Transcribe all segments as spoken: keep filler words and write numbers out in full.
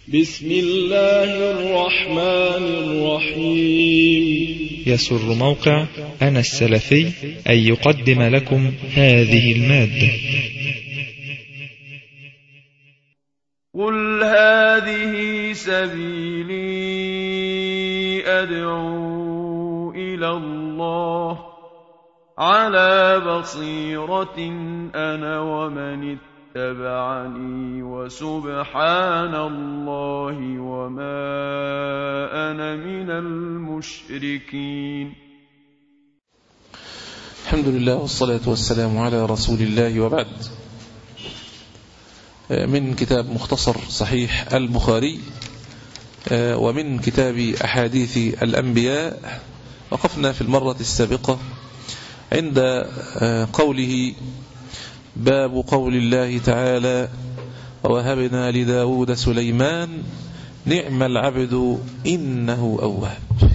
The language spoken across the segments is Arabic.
بسم الله الرحمن الرحيم. يسر موقع أنا السلفي أن يقدم لكم هذه المادة. قل هذه سبيلي أدعو إلى الله على بصيرة أنا ومن اتبعني وسبحان الله وما أنا من المشركين. الحمد لله والصلاة والسلام على رسول الله، وبعد. من كتاب مختصر صحيح البخاري ومن كتاب أحاديث الأنبياء، وقفنا في المرة السابقة عند قوله: باب قول الله تعالى: ووهبنا لداود سليمان نعم العبد إنه أواب.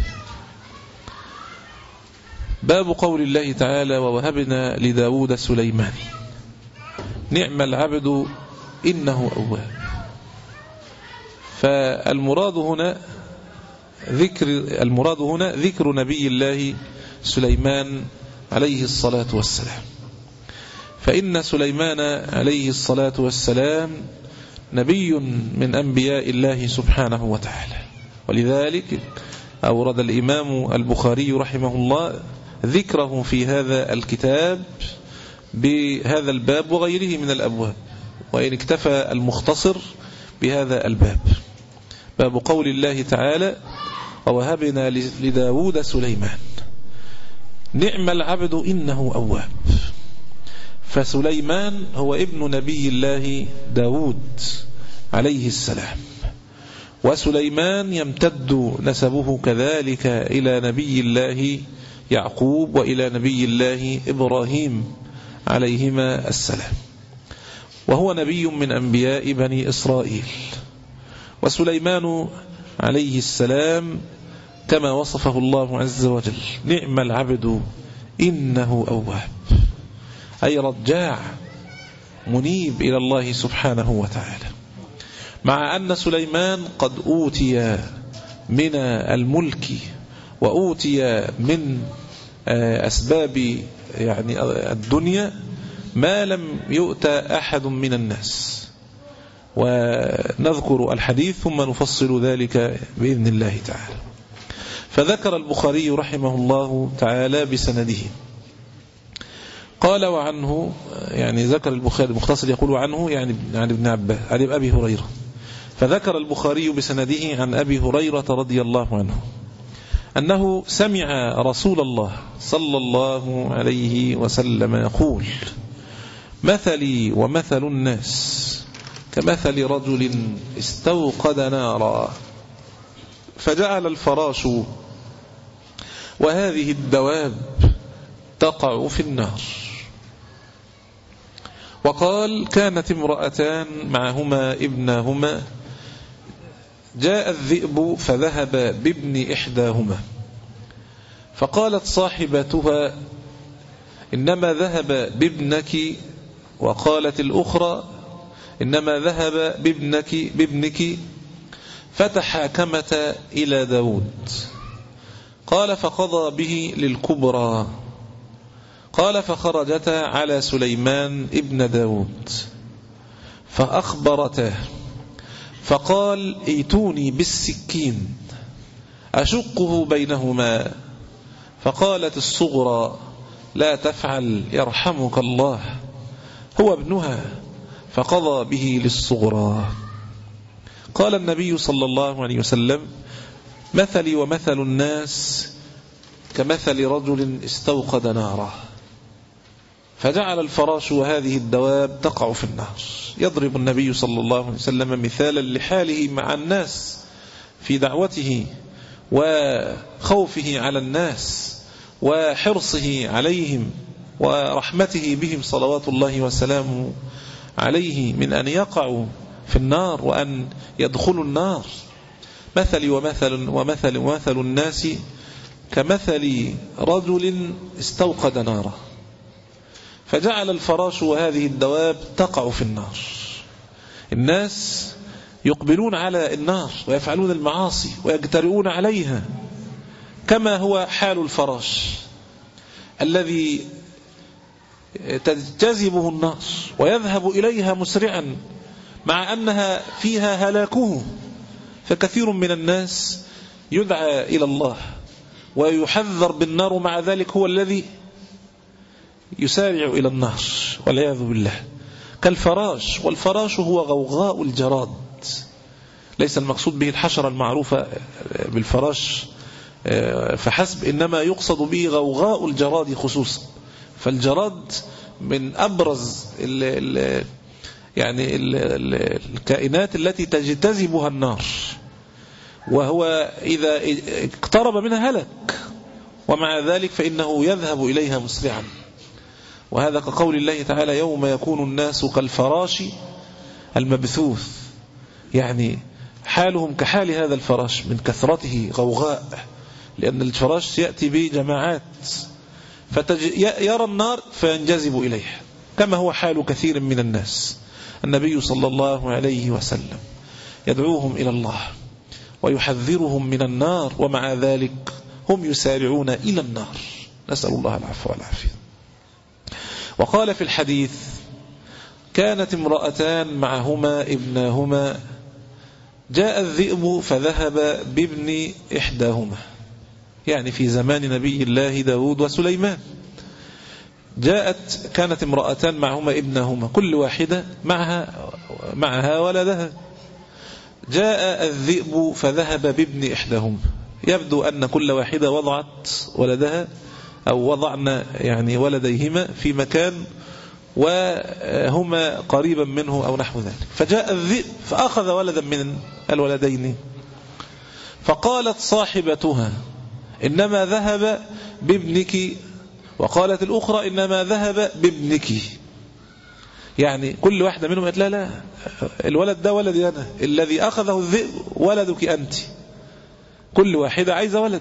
باب قول الله تعالى: ووهبنا لداود سليمان نعم العبد إنه أواب. فالمراد هنا ذكر المراد هنا ذكر نبي الله سليمان عليه الصلاة والسلام، فإن سليمان عليه الصلاة والسلام نبي من أنبياء الله سبحانه وتعالى، ولذلك أورد الإمام البخاري رحمه الله ذكره في هذا الكتاب بهذا الباب وغيره من الأبواب، وإن اكتفى المختصر بهذا الباب. باب قول الله تعالى: ووهبنا لداود سليمان نعم العبد إنه أواب. فسليمان هو ابن نبي الله داود عليه السلام، وسليمان يمتد نسبه كذلك إلى نبي الله يعقوب وإلى نبي الله إبراهيم عليهما السلام، وهو نبي من أنبياء بني إسرائيل. وسليمان عليه السلام كما وصفه الله عز وجل: نعم العبد إنه أواب، أي رجاع منيب إلى الله سبحانه وتعالى. مع أن سليمان قد أوتي من الملك وأوتي من أسباب يعني الدنيا ما لم يؤت أحد من الناس، ونذكر الحديث ثم نفصل ذلك بإذن الله تعالى. فذكر البخاري رحمه الله تعالى بسنده قال: وعنه، يعني ذكر البخاري المختصر يقول عنه يعني عن ابن عباس عن أبي هريرة، فذكر البخاري بسنده عن أبي هريرة رضي الله عنه أنه سمع رسول الله صلى الله عليه وسلم يقول: مثلي ومثل الناس كمثل رجل استوقد نارا فجعل الفراش وهذه الدواب تقع في النار. وقال: كانت امرأتان معهما ابناهما، جاء الذئب فذهب بابن إحداهما، فقالت صاحبتها: إنما ذهب بابنك، وقالت الأخرى: إنما ذهب بابنك بابنك فتحاكمتا إلى داود. قال: فقضى به للكبرى. قال: فخرجتا على سليمان ابن داود فأخبرته، فقال: ائتوني بالسكين أشقه بينهما. فقالت الصغرى: لا تفعل يرحمك الله، هو ابنها. فقضى به للصغرى. قال النبي صلى الله عليه وسلم: مثلي ومثل الناس كمثل رجل استوقد نارا فجعل الفراش وهذه الدواب تقع في النار. يضرب النبي صلى الله عليه وسلم مثالا لحاله مع الناس في دعوته وخوفه على الناس وحرصه عليهم ورحمته بهم صلوات الله وسلامه عليه من أن يقعوا في النار وأن يدخلوا النار. مثلي ومثل ومثل ومثل الناس كمثل رجل استوقد نارا فجعل الفراش وهذه الدواب تقع في النار. الناس يقبلون على النار ويفعلون المعاصي ويجترئون عليها، كما هو حال الفراش الذي تجذبه النار ويذهب إليها مسرعا مع أنها فيها هلاكه. فكثير من الناس يدعى إلى الله ويحذر بالنار، ومع ذلك هو الذي يسارع إلى النار والعياذ بالله، كالفراش. والفراش هو غوغاء الجراد، ليس المقصود به الحشرة المعروفة بالفراش فحسب، إنما يقصد به غوغاء الجراد خصوصا. فالجراد من أبرز ال ال يعني ال ال الكائنات التي تجتذبها النار، وهو إذا اقترب منها هلك، ومع ذلك فإنه يذهب إليها مسرعا. وهذا كقول الله تعالى: يوم يكون الناس كالفراش المبثوث، يعني حالهم كحال هذا الفراش من كثرته غوغاء، لأن الفراش يأتي بجماعات، فيرى النار فينجذب إليها، كما هو حال كثير من الناس. النبي صلى الله عليه وسلم يدعوهم إلى الله ويحذرهم من النار، ومع ذلك هم يسارعون إلى النار، نسأل الله العفو والعافية. وقال في الحديث: كانت امرأتان معهما ابناهما، جاء الذئب فذهب بابن إحداهما، يعني في زمان نبي الله داود وسليمان. جاءت كانت امرأتان معهما ابناهما، كل واحدة معها معها ولدها. جاء الذئب فذهب بابن إحداهما، يبدو أن كل واحدة وضعت ولدها أو وضعنا يعني ولديهما في مكان وهما قريبا منه أو نحو ذلك. فجاء الذئب فأخذ ولدا من الولدين، فقالت صاحبتها: إنما ذهب بابنك، وقالت الأخرى: إنما ذهب بابنك. يعني كل واحدة منهم قالت: لا لا، الولد ده ولدي أنا، الذي أخذه الذئب ولدك أنت. كل واحدة عايزة ولد،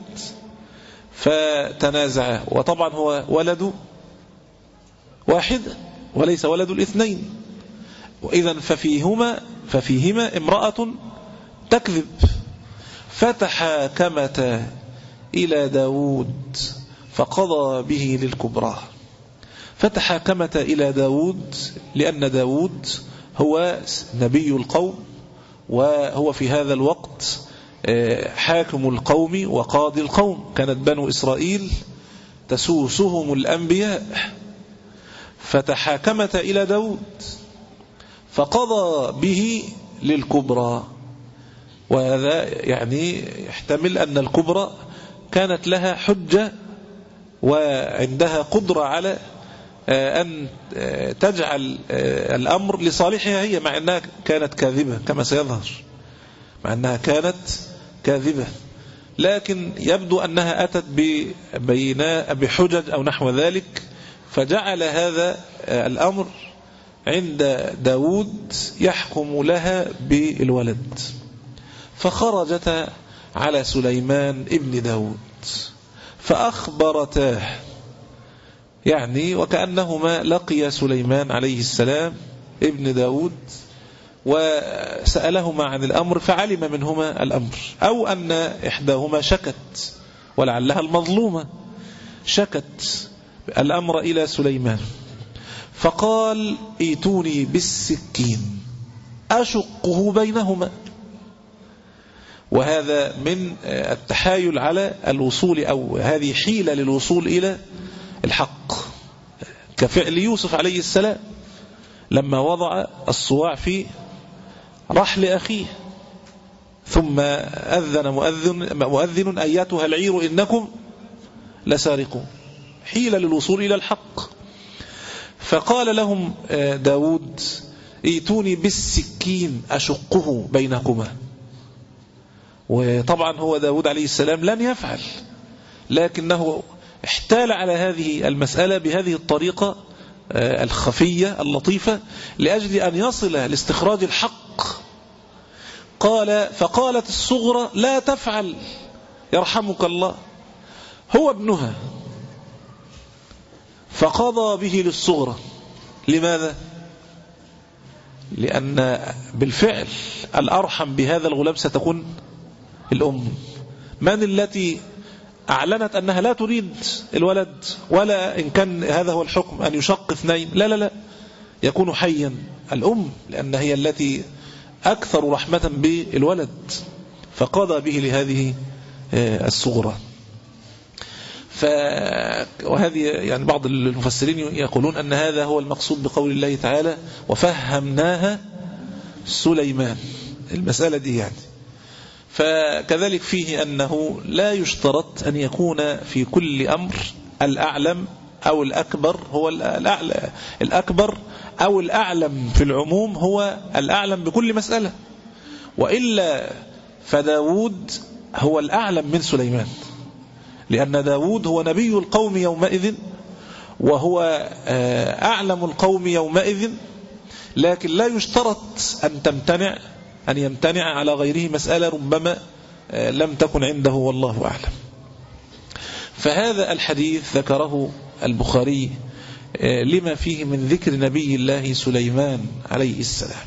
فتنازعا، وطبعا هو ولد واحد وليس ولد الاثنين، وإذا ففيهما ففيهما امرأة تكذب. فتحاكمتا إلى داود فقضى به للكبرى. فتحاكمتا إلى داود لأن داود هو نبي القوم، وهو في هذا الوقت حاكم القوم وقاضي القوم. كانت بنو إسرائيل تسوسهم الأنبياء، فتحاكمتا إلى داود فقضى به للكبرى. وهذا يعني يحتمل أن الكبرى كانت لها حجة وعندها قدرة على أن تجعل الأمر لصالحها هي، مع أنها كانت كاذبة كما سيظهر، مع أنها كانت كاذبة، لكن يبدو أنها أتت ببيناء بحجج أو نحو ذلك، فجعل هذا الأمر عند داود يحكم لها بالولد. فخرجتا على سليمان ابن داود فأخبرتاه، يعني وكأنهما لقي سليمان عليه السلام ابن داود وسألهما عن الأمر، فعلم منهما الأمر، أو أن إحداهما شكت ولعلها المظلومة شكت الأمر إلى سليمان، فقال: ائتوني بالسكين أشقه بينهما. وهذا من التحايل على الوصول، أو هذه حيلة للوصول إلى الحق، كفعل يوسف عليه السلام لما وضع الصواع في رحل أخيه، ثم أذن مؤذن, مؤذن أيتها العير إنكم لسارقون، حيلة للوصول إلى الحق. فقال لهم داود: ائتوني بالسكين أشقه بينكما. وطبعا هو داود عليه السلام لن يفعل، لكنه احتال على هذه المسألة بهذه الطريقة الخفية اللطيفة لأجل أن يصل لاستخراج الحق. قال: فقالت الصغرى: لا تفعل يرحمك الله، هو ابنها. فقضى به للصغرى. لماذا؟ لأن بالفعل الأرحم بهذا الغلام ستكون الأم. من التي أعلنت أنها لا تريد الولد، ولا إن كان هذا هو الحكم أن يشق اثنين، لا لا لا، يكون حيا الأم، لأن هي التي أكثر رحمة بالولد فقضى به لهذه الصغرى. ف... وهذه يعني بعض المفسرين يقولون أن هذا هو المقصود بقول الله تعالى وفهمناها سليمان، المسألة دي يعني. فكذلك فيه أنه لا يشترط أن يكون في كل أمر الأعلم أو الأكبر هو الأعلى، الأكبر أو الأعلم في العموم هو الأعلم بكل مسألة، وإلا فداود هو الأعلم من سليمان، لأن داود هو نبي القوم يومئذ وهو أعلم القوم يومئذ، لكن لا يشترط أن تمتنع أن يمتنع على غيره مسألة ربما لم تكن عنده والله أعلم. فهذا الحديث ذكره البخاري لما فيه من ذكر نبي الله سليمان عليه السلام.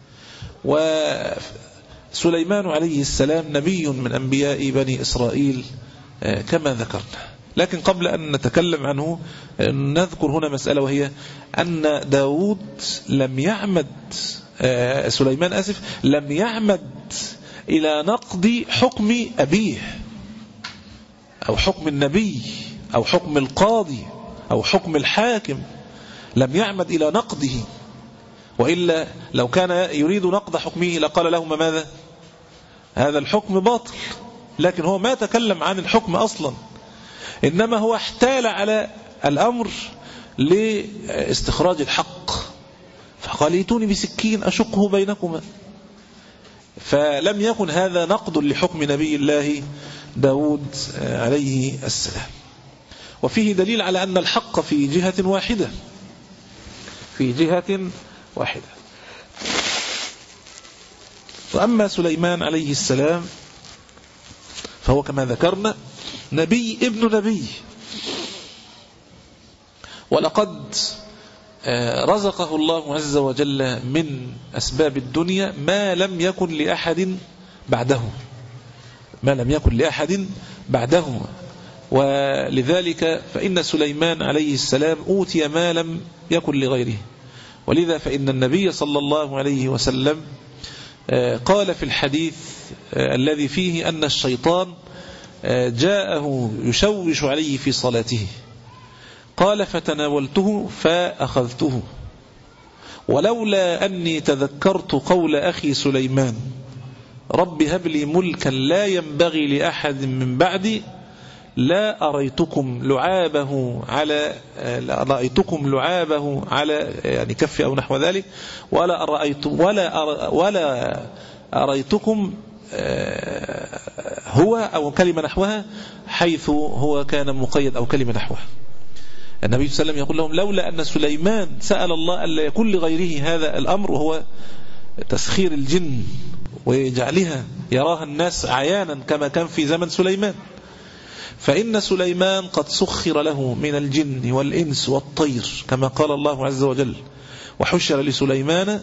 وسليمان عليه السلام نبي من أنبياء بني إسرائيل كما ذكرنا. لكن قبل أن نتكلم عنه نذكر هنا مسألة، وهي أن داود لم يعمد سليمان أسف لم يعمد إلى نقض حكم أبيه أو حكم النبي أو حكم القاضي أو حكم الحاكم، لم يعمد إلى نقضه، وإلا لو كان يريد نقض حكمه لقال لهم ماذا؟ هذا الحكم باطل. لكن هو ما تكلم عن الحكم أصلا، إنما هو احتال على الأمر لاستخراج الحق، فقال ائتوني بسكين أشقه بينكما. فلم يكن هذا نقض لحكم نبي الله داود عليه السلام. وفيه دليل على أن الحق في جهة واحدة في جهة واحدة. وأما سليمان عليه السلام فهو كما ذكرنا نبي ابن نبي، ولقد رزقه الله عز وجل من أسباب الدنيا ما لم يكن لأحد بعده ما لم يكن لأحد بعده ولذلك فإن سليمان عليه السلام أوتي ما لم يكن لغيره. ولذا فإن النبي صلى الله عليه وسلم قال في الحديث الذي فيه أن الشيطان جاءه يشوش عليه في صلاته، قال فتناولته فأخذته، ولولا أني تذكرت قول أخي سليمان رب هب لي ملكا لا ينبغي لأحد من بعدي لا أريتكم لعابه على رأيتكم لعابه على يعني كف أو نحو ذلك، ولا أرأيت ولا أر ولا أريتكم هو أو كلمة نحوها حيث هو كان مقيد أو كلمة نحوها. النبي صلى الله عليه وسلم يقول لهم لولا أن سليمان سأل الله ألا يكون لغيره هذا الأمر، وهو تسخير الجن ويجعلها يراها الناس عيانا كما كان في زمن سليمان، فإن سليمان قد سخر له من الجن والإنس والطير كما قال الله عز وجل وحشر لسليمان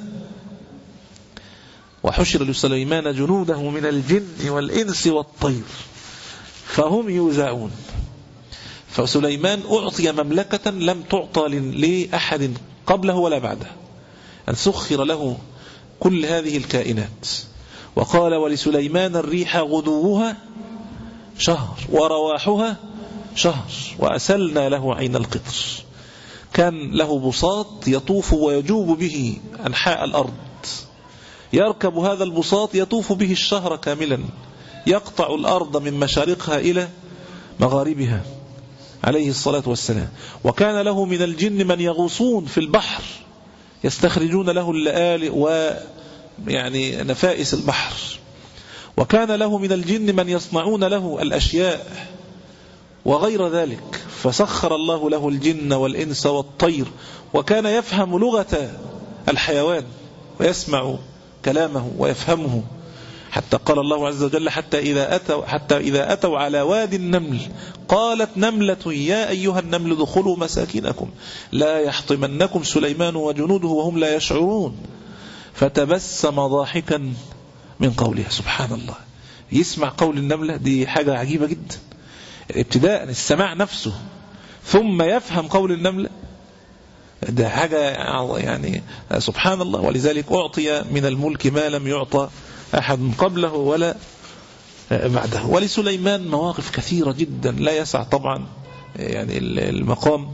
وحشر لسليمان جنوده من الجن والإنس والطير فهم يوزعون. فسليمان أعطي مملكة لم تعطى لأحد قبله ولا بعده، أن سخر له كل هذه الكائنات. وقال ولسليمان الريح غدوها شهر ورواحها شهر وأسلنا له عين القطر. كان له بساط يطوف ويجوب به أنحاء الأرض، يركب هذا البساط يطوف به الشهر كاملا، يقطع الأرض من مشارقها إلى مغاربها عليه الصلاة والسلام. وكان له من الجن من يغوصون في البحر يستخرجون له اللآلئ ويعني نفائس البحر. وكان له من الجن من يصنعون له الأشياء وغير ذلك، فسخر الله له الجن والإنس والطير، وكان يفهم لغة الحيوان ويسمع كلامه ويفهمه، حتى قال الله عز وجل حتى إذا أتوا, حتى إذا أتوا على وادي النمل قالت نملة يا أيها النمل ادخلوا مساكنكم لا يحطمنكم سليمان وجنوده وهم لا يشعرون. فتبسم ضاحكا من قولها. سبحان الله، يسمع قول النملة، دي حاجة عجيبة جدا. ابتداء السماع نفسه ثم يفهم قول النملة، ده حاجة يعني سبحان الله. ولذلك أعطي من الملك ما لم يعطى أحد قبله ولا بعده. ولسليمان مواقف كثيرة جدا لا يسع طبعا يعني المقام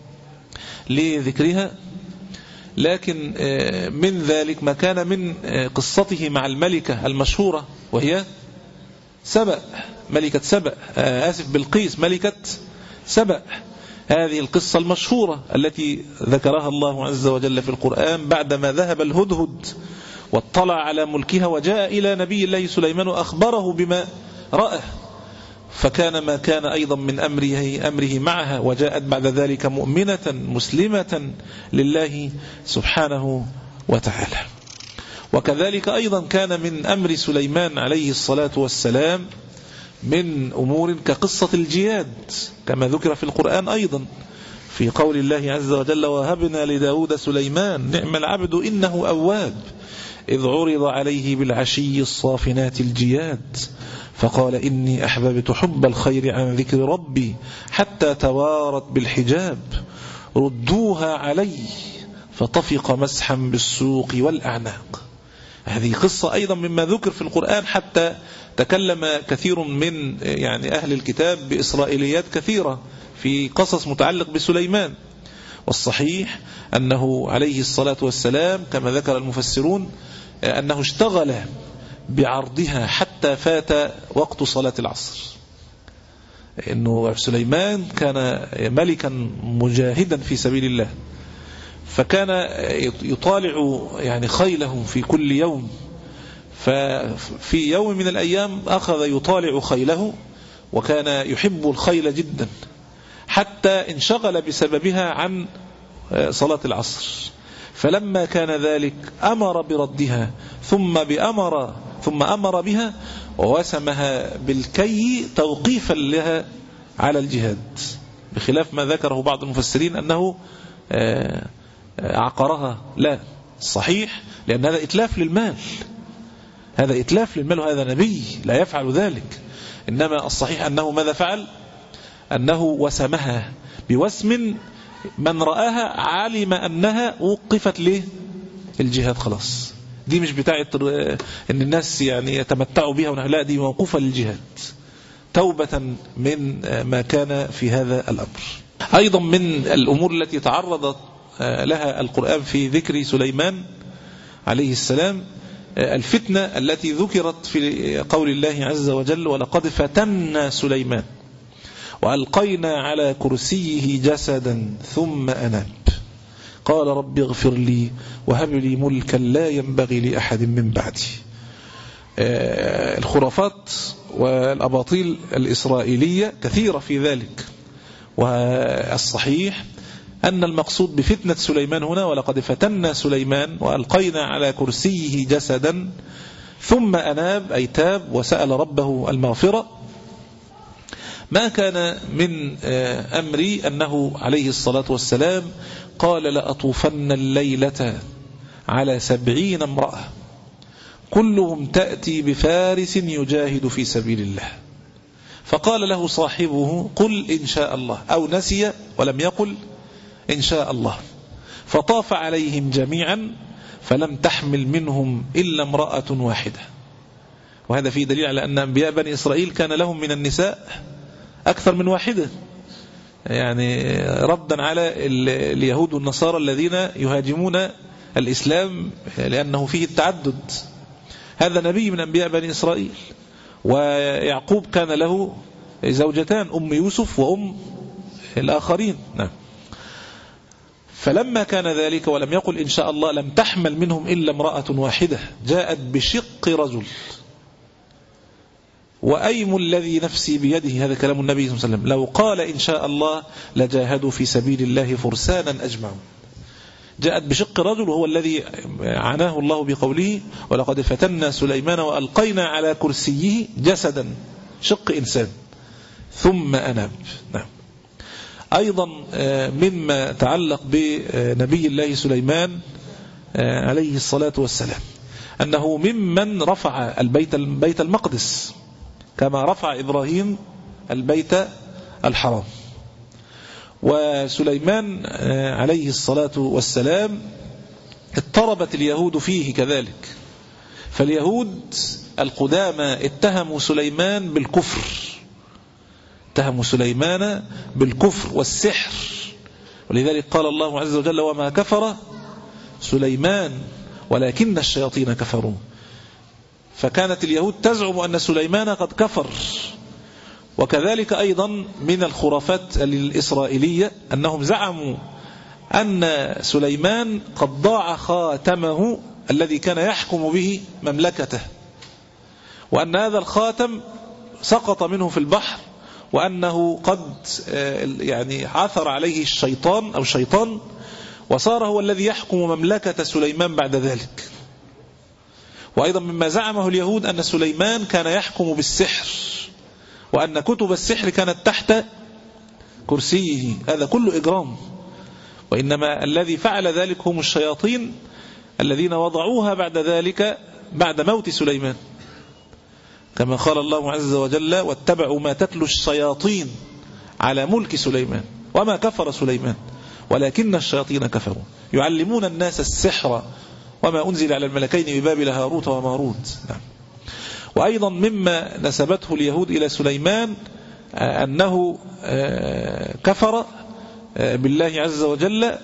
لذكرها، لكن من ذلك ما كان من قصته مع الملكة المشهورة وهي سبأ، ملكة سبأ، آسف بلقيس ملكة سبأ. هذه القصة المشهورة التي ذكرها الله عز وجل في القرآن بعدما ذهب الهدهد واطلع على ملكها وجاء إلى نبي الله سليمان وأخبره بما رأى، فكان ما كان أيضا من أمره, أمره معها، وجاءت بعد ذلك مؤمنة مسلمة لله سبحانه وتعالى. وكذلك أيضا كان من أمر سليمان عليه الصلاة والسلام من أمور كقصة الجياد كما ذكر في القرآن أيضا في قول الله عز وجل: وهبنا لداود سليمان نعم العبد إنه أواب إذ عرض عليه بالعشي الصافنات الجياد فقال إني أحببت حب الخير عن ذكر ربي حتى توارت بالحجاب ردوها علي فطفق مسحا بالسوق والأعناق. هذه قصة أيضا مما ذكر في القرآن، حتى تكلم كثير من يعني أهل الكتاب بإسرائيليات كثيرة في قصص متعلق بسليمان. والصحيح أنه عليه الصلاة والسلام كما ذكر المفسرون أنه اشتغل بعرضها حتى فات وقت صلاة العصر، إنه سليمان كان ملكا مجاهدا في سبيل الله، فكان يطالع يعني خيله في كل يوم، ففي يوم من الأيام أخذ يطالع خيله وكان يحب الخيل جدا حتى انشغل بسببها عن صلاة العصر. فلما كان ذلك أمر بردها ثم بأمر ثم أمر بها ووسمها بالكي توقيفا لها على الجهاد، بخلاف ما ذكره بعض المفسرين أنه عقرها. لا، الصحيح لأن هذا إتلاف للمال، هذا إتلاف للمال وهذا نبي لا يفعل ذلك. إنما الصحيح أنه ماذا فعل؟ أنه وسمها بوسم من رآها علم أنها وقفت له الجهاد، خلاص دي مش بتاعة أن الناس يعني يتمتعوا بها، لا دي موقوفة للجهاد توبة من ما كان في هذا الأمر. أيضا من الأمور التي تعرضت لها القرآن في ذكر سليمان عليه السلام الفتنة التي ذكرت في قول الله عز وجل: ولقد فتنا سليمان وألقينا على كرسيه جسدا ثم أناب قال رب اغفر لي وهب لي ملكا لا ينبغي لأحد من بعدي. الخرافات والأباطيل الإسرائيلية كثيرة في ذلك، والصحيح أن المقصود بفتنة سليمان هنا ولقد فتنا سليمان وألقينا على كرسيه جسدا ثم أناب أي تاب وسأل ربه المغفرة. ما كان من أمري أنه عليه الصلاة والسلام قال: لأطوفن الليلة على سبعين امرأة كلهم تأتي بفارس يجاهد في سبيل الله. فقال له صاحبه: قل إن شاء الله، أو نسي ولم يقل إن شاء الله. فطاف عليهم جميعا فلم تحمل منهم إلا امرأة واحدة. وهذا فيه دليل على أن أنبياء بني إسرائيل كان لهم من النساء أكثر من واحدة، يعني ردا على اليهود والنصارى الذين يهاجمون الإسلام لأنه فيه التعدد. هذا نبي من أنبياء بني إسرائيل. ويعقوب كان له زوجتان، أم يوسف وأم الآخرين. نعم. فلما كان ذلك ولم يقل إن شاء الله لم تحمل منهم إلا امرأة واحدة جاءت بشق رجل وأيم الذي نفسي بيده، هذا كلام النبي صلى الله عليه وسلم، لو قال إن شاء الله لجاهدوا في سبيل الله فرسانا أجمعون. جاءت بشق رجل وهو الذي عناه الله بقوله: ولقد فتنا سليمان وألقينا على كرسيه جسدا، شق إنسان ثم أناب. نعم. أيضا مما تعلق بنبي الله سليمان عليه الصلاة والسلام أنه ممن رفع البيت البيت المقدس كما رفع إبراهيم البيت الحرام. وسليمان عليه الصلاة والسلام اضطربت اليهود فيه كذلك، فاليهود القدامى اتهموا سليمان بالكفر، اتهموا سليمان بالكفر والسحر، ولذلك قال الله عز وجل وما كفر سليمان ولكن الشياطين كفروا. فكانت اليهود تزعم أن سليمان قد كفر. وكذلك أيضا من الخرافات الإسرائيلية أنهم زعموا أن سليمان قد ضاع خاتمه الذي كان يحكم به مملكته، وأن هذا الخاتم سقط منه في البحر، وأنه قد يعني عثر عليه الشيطان أو شيطان وصار هو الذي يحكم مملكة سليمان بعد ذلك. وأيضا مما زعمه اليهود أن سليمان كان يحكم بالسحر، وأن كتب السحر كانت تحت كرسيه. هذا كله إجرام، وإنما الذي فعل ذلك هم الشياطين الذين وضعوها بعد ذلك بعد موت سليمان، كما قال الله عز وجل واتبعوا ما تتلو الشياطين على ملك سليمان وما كفر سليمان ولكن الشياطين كفروا يعلمون الناس السحر وما أنزل على الملكين ببابل هاروت وماروت. نعم. وأيضا مما نسبته اليهود إلى سليمان أنه كفر بالله عز وجل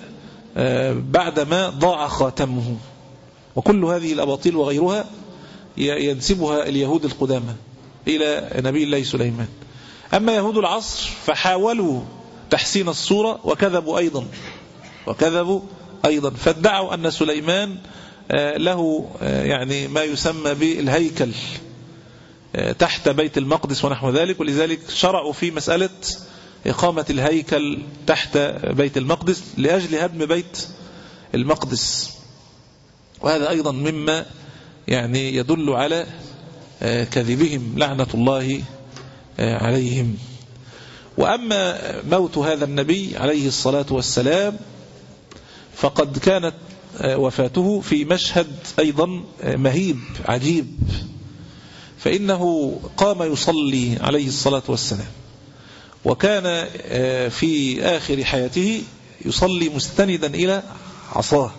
بعدما ضاع خاتمه. وكل هذه الأباطيل وغيرها ينسبها اليهود القدامى إلى نبي الله سليمان. أما يهود العصر فحاولوا تحسين الصورة وكذبوا أيضا وكذبوا أيضا فادعوا أن سليمان له يعني ما يسمى بالهيكل تحت بيت المقدس ونحو ذلك، ولذلك شرعوا في مسألة إقامة الهيكل تحت بيت المقدس لأجل هدم بيت المقدس. وهذا أيضا مما يعني يدل على كذبهم لعنة الله عليهم. وأما موت هذا النبي عليه الصلاة والسلام فقد كانت وفاته في مشهد أيضا مهيب عجيب، فإنه قام يصلي عليه الصلاة والسلام، وكان في آخر حياته يصلي مستندا إلى عصاه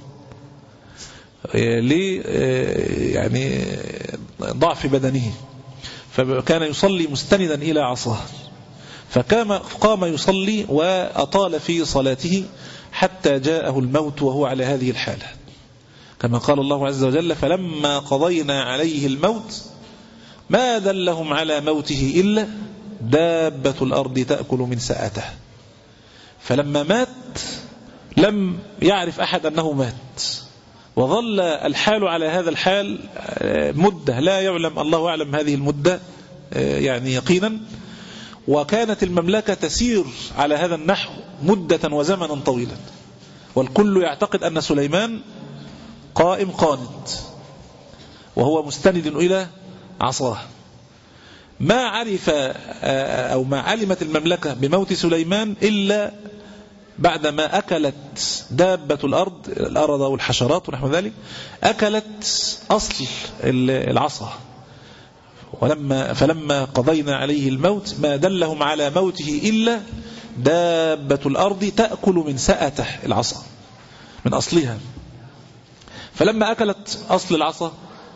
ليه يعني ضعف بدنه، فكان يصلي مستندا إلى عصاه، فقام قام يصلي وأطال في صلاته حتى جاءه الموت وهو على هذه الحالة، كما قال الله عز وجل فلما قضينا عليه الموت ما دلهم على موته إلا دابة الأرض تأكل من سأته. فلما مات لم يعرف أحد أنه مات، وظل الحال على هذا الحال مدة لا يعلم، الله أعلم هذه المدة يعني يقينا، وكانت المملكة تسير على هذا النحو مدة وزمنا طويلا، والكل يعتقد أن سليمان قائم قانت وهو مستند إلى عصاه. ما عرف أو ما علمت المملكة بموت سليمان إلا بعدما أكلت دابة الأرض الأرض والحشرات ونحو ذلك أكلت أصل العصا، ولما فلما قضينا عليه الموت ما دلهم على موته إلا دابة الأرض تأكل من سأته العصا من أصلها. فلما أكلت أصل العصا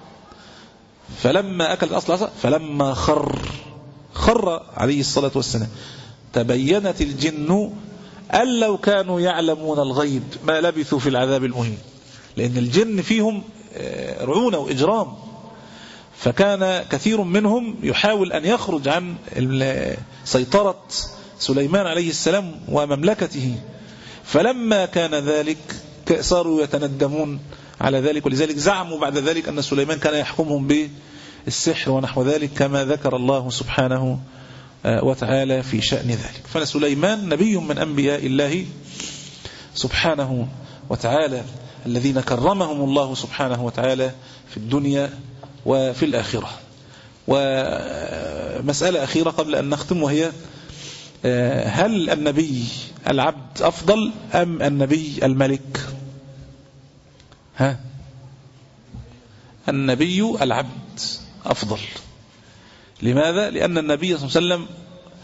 فلما أكلت أصل العصا فلما خر خر عليه الصلاة والسلام تبينت الجن أن لو كانوا يعلمون الغيب ما لبثوا في العذاب المهين، لأن الجن فيهم رعونة وإجرام، فكان كثير منهم يحاول أن يخرج عن سيطرة سليمان عليه السلام ومملكته، فلما كان ذلك صاروا يتندمون على ذلك، ولذلك زعموا بعد ذلك أن سليمان كان يحكمهم بالسحر ونحو ذلك كما ذكر الله سبحانه وتعالى في شأن ذلك. فسليمان نبي من أنبياء الله سبحانه وتعالى الذين كرمهم الله سبحانه وتعالى في الدنيا وفي الآخرة. ومسألة أخيرة قبل أن نختم، وهي هل النبي العبد أفضل أم النبي الملك؟ ها النبي العبد أفضل. لماذا؟ لأن النبي صلى الله عليه وسلم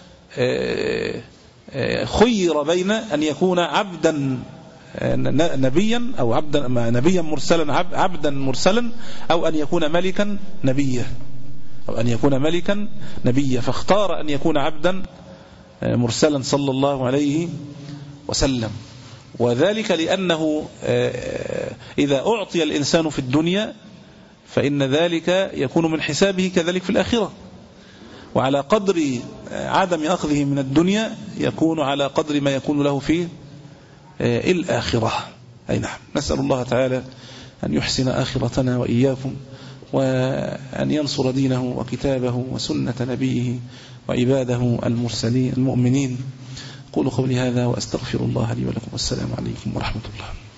خير بين أن يكون عبدا نبيا أو عبدا نبيا مرسلا عبدا مرسلا أو أن يكون ملكا نبيا أو أن يكون ملكا نبيا فاختار أن يكون عبدا مرسلا صلى الله عليه وسلم. وذلك لأنه إذا أعطي الإنسان في الدنيا فإن ذلك يكون من حسابه كذلك في الآخرة، وعلى قدر عدم أخذه من الدنيا يكون على قدر ما يكون له في الآخرة. أي نعم. نسأل الله تعالى أن يحسن آخرتنا وإياكم، وأن ينصر دينه وكتابه وسنة نبيه وعباده المرسلين المؤمنين. قولوا قولي هذا وأستغفر الله لي ولكم، والسلام عليكم ورحمة الله.